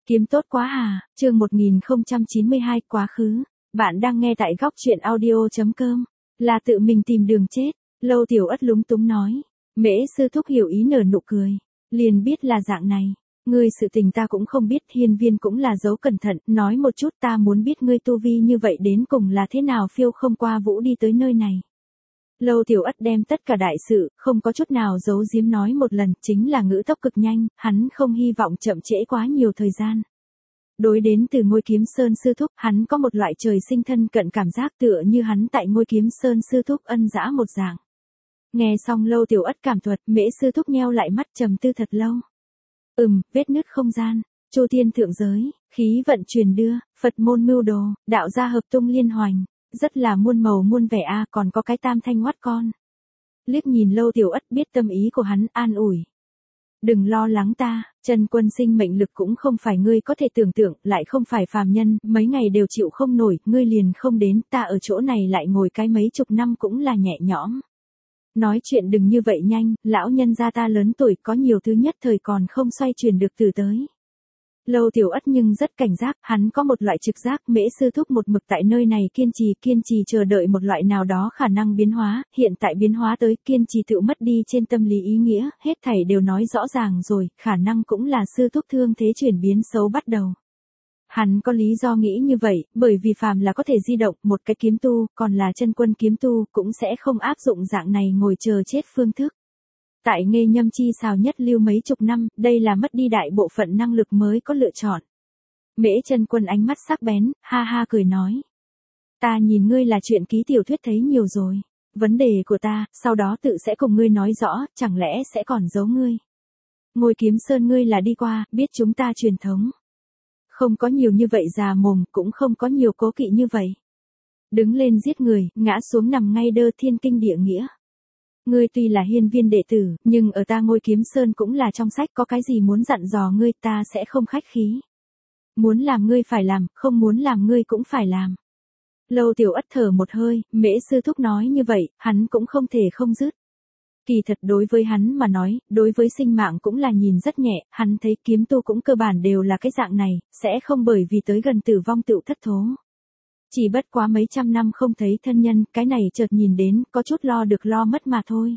Kiếm tốt quá à, chương 1092 quá khứ. Bạn đang nghe tại góc truyện audio.com. Là tự mình tìm đường chết. Lâu Tiểu Ất lúng túng nói. Mễ sư thúc hiểu ý nở nụ cười. Liền biết là dạng này. Ngươi sự tình ta cũng không biết, hiên viên cũng là giấu cẩn thận, nói một chút, ta muốn biết ngươi tu vi như vậy đến cùng là thế nào phiêu không qua vũ đi tới nơi này. Lâu Tiểu Ất đem tất cả đại sự, không có chút nào giấu giếm nói một lần, chính là ngữ tốc cực nhanh, hắn không hy vọng chậm trễ quá nhiều thời gian. Đối đến từ Ngôi Kiếm Sơn sư thúc, hắn có một loại trời sinh thân cận cảm giác tựa như hắn tại Ngôi Kiếm Sơn sư thúc ân dã một dạng. Nghe xong Lâu Tiểu Ất cảm thuật, Mễ sư thúc nheo lại mắt trầm tư thật lâu. Vết nứt không gian, Chu Thiên thượng giới, khí vận truyền đưa, Phật môn mưu đồ, đạo gia hợp tung liên hoành, rất là muôn màu muôn vẻ a, còn có cái tam thanh ngoắt con. Liếc nhìn Lâu Tiểu Ất biết tâm ý của hắn, an ủi. Đừng lo lắng ta, Chân Quân sinh mệnh lực cũng không phải ngươi có thể tưởng tượng, lại không phải phàm nhân, mấy ngày đều chịu không nổi, ngươi liền không đến, ta ở chỗ này lại ngồi cái mấy chục năm cũng là nhẹ nhõm. Nói chuyện đừng như vậy nhanh, lão nhân gia ta lớn tuổi, có nhiều thứ nhất thời còn không xoay chuyển được từ tới. Lâu Tiểu Ất nhưng rất cảnh giác, hắn có một loại trực giác, Mễ sư thúc một mực tại nơi này kiên trì chờ đợi một loại nào đó khả năng biến hóa, hiện tại biến hóa tới, kiên trì tự mất đi trên tâm lý ý nghĩa, hết thảy đều nói rõ ràng rồi, khả năng cũng là sư thúc thương thế chuyển biến xấu bắt đầu. Hắn có lý do nghĩ như vậy, bởi vì phàm là có thể di động, một cái kiếm tu, còn là chân quân kiếm tu, cũng sẽ không áp dụng dạng này ngồi chờ chết phương thức. Tại Nghê Nhâm chi xào nhất lưu mấy chục năm, đây là mất đi đại bộ phận năng lực mới có lựa chọn. Mễ chân quân ánh mắt sắc bén, ha ha cười nói. Ta nhìn ngươi là chuyện ký tiểu thuyết thấy nhiều rồi. Vấn đề của ta, sau đó tự sẽ cùng ngươi nói rõ, chẳng lẽ sẽ còn giấu ngươi. Ngôi Kiếm Sơn ngươi là đi qua, biết chúng ta truyền thống. Không có nhiều như vậy già mồm, cũng không có nhiều cố kỵ như vậy. Đứng lên giết người, ngã xuống nằm ngay đơ thiên kinh địa nghĩa. Ngươi tuy là hiên viên đệ tử, nhưng ở ta Ngôi Kiếm Sơn cũng là trong sách, có cái gì muốn dặn dò ngươi ta sẽ không khách khí. Muốn làm ngươi phải làm, không muốn làm ngươi cũng phải làm. Lâu Tiểu Ất thở một hơi, Mễ sư thúc nói như vậy, hắn cũng không thể không dứt. Kỳ thật đối với hắn mà nói, đối với sinh mạng cũng là nhìn rất nhẹ, hắn thấy kiếm tu cũng cơ bản đều là cái dạng này, sẽ không bởi vì tới gần tử vong tựu thất thố. Chỉ bất quá mấy trăm năm không thấy thân nhân, cái này chợt nhìn đến, có chút lo được lo mất mà thôi.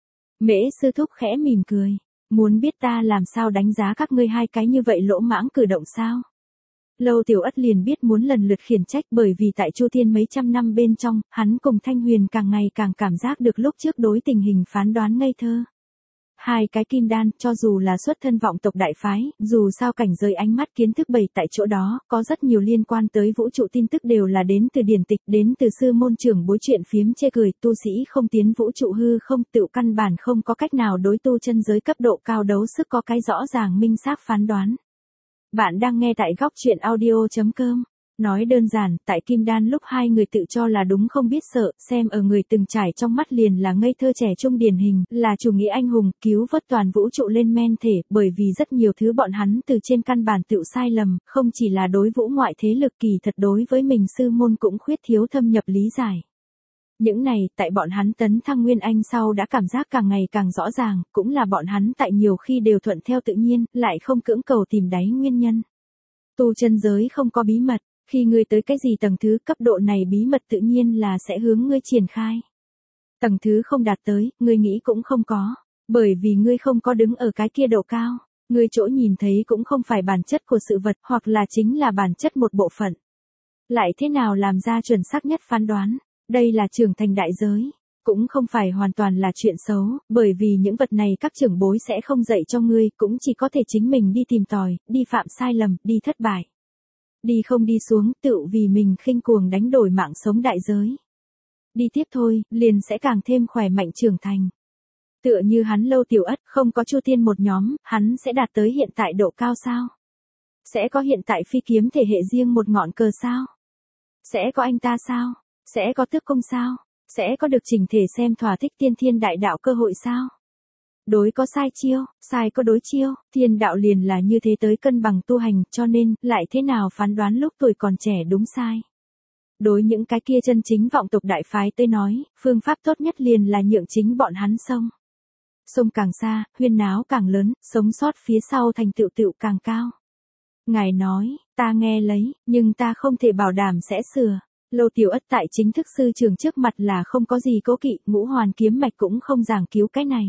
Mễ sư thúc khẽ mỉm cười, muốn biết ta làm sao đánh giá các ngươi hai cái như vậy lỗ mãng cử động sao? Lâu Tiểu Ất liền biết muốn lần lượt khiển trách, bởi vì tại Chu Thiên mấy trăm năm bên trong, hắn cùng Thanh Huyền càng ngày càng cảm giác được lúc trước đối tình hình phán đoán ngây thơ. Hai cái kim đan, cho dù là xuất thân vọng tộc đại phái, dù sao cảnh giới ánh mắt kiến thức bày tại chỗ đó, có rất nhiều liên quan tới vũ trụ tin tức đều là đến từ điển tịch, đến từ sư môn trưởng bối chuyện phiếm chê cười, tu sĩ không tiến vũ trụ hư không, tự căn bản không có cách nào đối tu chân giới cấp độ cao đấu sức có cái rõ ràng minh xác phán đoán. Bạn đang nghe tại góc truyện audio.com. Nói đơn giản, tại Kim Đan lúc hai người tự cho là đúng không biết sợ, xem ở người từng trải trong mắt liền là ngây thơ trẻ trung điển hình, là chủ nghĩa anh hùng, cứu vớt toàn vũ trụ lên men thể, bởi vì rất nhiều thứ bọn hắn từ trên căn bản tự sai lầm, không chỉ là đối vũ ngoại thế lực, kỳ thật đối với mình sư môn cũng khuyết thiếu thâm nhập lý giải. Những này, tại bọn hắn tấn thăng Nguyên Anh sau đã cảm giác càng ngày càng rõ ràng, cũng là bọn hắn tại nhiều khi đều thuận theo tự nhiên, lại không cưỡng cầu tìm đáy nguyên nhân. Tu chân giới không có bí mật, khi ngươi tới cái gì tầng thứ cấp độ này bí mật tự nhiên là sẽ hướng ngươi triển khai. Tầng thứ không đạt tới, ngươi nghĩ cũng không có, bởi vì ngươi không có đứng ở cái kia độ cao, ngươi chỗ nhìn thấy cũng không phải bản chất của sự vật, hoặc là chính là bản chất một bộ phận. Lại thế nào làm ra chuẩn xác nhất phán đoán? Đây là trưởng thành đại giới, cũng không phải hoàn toàn là chuyện xấu, bởi vì những vật này các trưởng bối sẽ không dạy cho ngươi, cũng chỉ có thể chính mình đi tìm tòi, đi phạm sai lầm, đi thất bại. Đi không đi xuống, tự vì mình khinh cuồng đánh đổi mạng sống đại giới. Đi tiếp thôi, liền sẽ càng thêm khỏe mạnh trưởng thành. Tựa như hắn Lâu Tiểu Ất, không có Chu Thiên một nhóm, hắn sẽ đạt tới hiện tại độ cao sao? Sẽ có hiện tại phi kiếm thể hệ riêng một ngọn cờ sao? Sẽ có anh ta sao? Sẽ có tước công sao? Sẽ có được chỉnh thể xem thỏa thích tiên thiên đại đạo cơ hội sao? Đối có sai chiêu, sai có đối chiêu, thiên đạo liền là như thế tới cân bằng tu hành, cho nên, lại thế nào phán đoán lúc tuổi còn trẻ đúng sai. Đối những cái kia chân chính vọng tộc đại phái tới nói, phương pháp tốt nhất liền là nhượng chính bọn hắn sông. Sông càng xa, huyên náo càng lớn, sống sót phía sau thành tựu càng cao. Ngài nói, ta nghe lấy, nhưng ta không thể bảo đảm sẽ sửa. Lô Tiểu Ất tại chính thức sư trưởng trước mặt là không có gì cố kỵ, Ngũ Hoàn kiếm mạch cũng không giảng cứu cái này.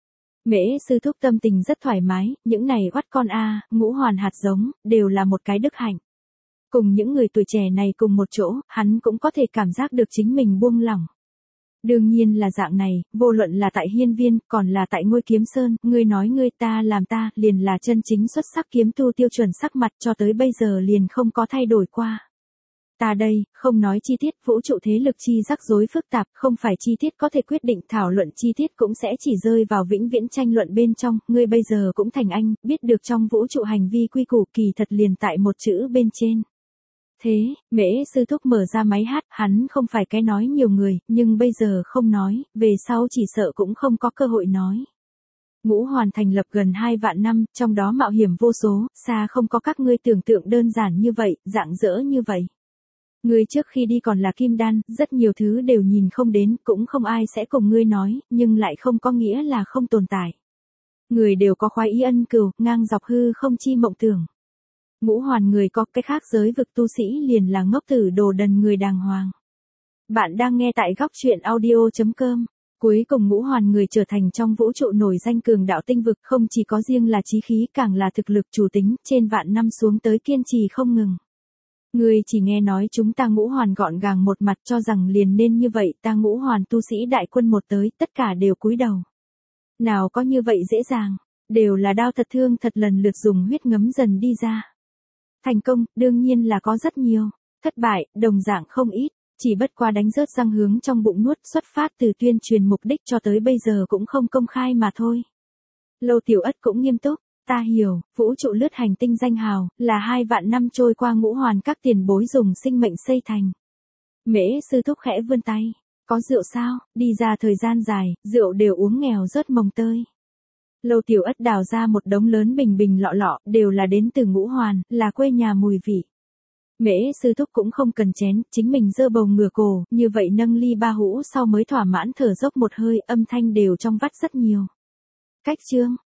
Mễ sư thúc tâm tình rất thoải mái, những này oắt con Ngũ Hoàn hạt giống, đều là một cái đức hạnh. Cùng những người tuổi trẻ này cùng một chỗ, hắn cũng có thể cảm giác được chính mình buông lỏng. Đương nhiên là dạng này, vô luận là tại Hiên Viên, còn là tại Ngôi Kiếm Sơn, ngươi nói ngươi ta làm ta, liền là chân chính xuất sắc kiếm tu tiêu chuẩn sắc mặt cho tới bây giờ liền không có thay đổi qua. Ta đây, không nói chi tiết, vũ trụ thế lực chi rắc rối phức tạp, không phải chi tiết có thể quyết định, thảo luận chi tiết cũng sẽ chỉ rơi vào vĩnh viễn tranh luận bên trong, ngươi bây giờ cũng thành anh, biết được trong vũ trụ hành vi quy củ kỳ thật liền tại một chữ bên trên. Thế, Mễ sư thúc mở ra máy hát, hắn không phải cái nói nhiều người, nhưng bây giờ không nói, về sau chỉ sợ cũng không có cơ hội nói. Ngũ Hoàn thành lập gần 2 vạn năm, trong đó mạo hiểm vô số, xa không có các ngươi tưởng tượng đơn giản như vậy, rạng rỡ như vậy. Ngươi trước khi đi còn là kim đan, rất nhiều thứ đều nhìn không đến, cũng không ai sẽ cùng ngươi nói, nhưng lại không có nghĩa là không tồn tại. Người đều có khoái ý ân cừu, ngang dọc hư không chi mộng tưởng. Ngũ Hoàn người có cái khác giới vực tu sĩ liền là ngốc tử đồ đần người đàng hoàng. Bạn đang nghe tại góc truyện audio.com. Cuối cùng Ngũ Hoàn người trở thành trong vũ trụ nổi danh cường đạo tinh vực, không chỉ có riêng là chí khí càng là thực lực chủ tính, trên vạn năm xuống tới kiên trì không ngừng. Ngươi chỉ nghe nói chúng ta Ngũ Hoàn gọn gàng một mặt cho rằng liền nên như vậy, ta Ngũ Hoàn tu sĩ đại quân một tới, tất cả đều cúi đầu. Nào có như vậy dễ dàng, đều là đao thật thương thật lần lượt dùng huyết ngấm dần đi ra. Thành công, đương nhiên là có rất nhiều, thất bại, đồng dạng không ít, chỉ bất qua đánh rớt răng hướng trong bụng nuốt, xuất phát từ tuyên truyền mục đích cho tới bây giờ cũng không công khai mà thôi. Lô Tiểu Ất cũng nghiêm túc, ta hiểu, vũ trụ lướt hành tinh danh hào, là 2 vạn năm trôi qua Ngũ Hoàn các tiền bối dùng sinh mệnh xây thành. Mễ sư thúc khẽ vươn tay, có rượu sao, đi ra thời gian dài, rượu đều uống nghèo rớt mồng tơi. Lô Tiểu Ất đào ra một đống lớn bình bình lọ lọ, đều là đến từ Ngũ Hoàn, là quê nhà mùi vị. Mễ sư thúc cũng không cần chén, chính mình giơ bầu ngửa cổ, như vậy nâng ly ba hũ sau mới thỏa mãn thở dốc một hơi, âm thanh đều trong vắt rất nhiều. Cách chương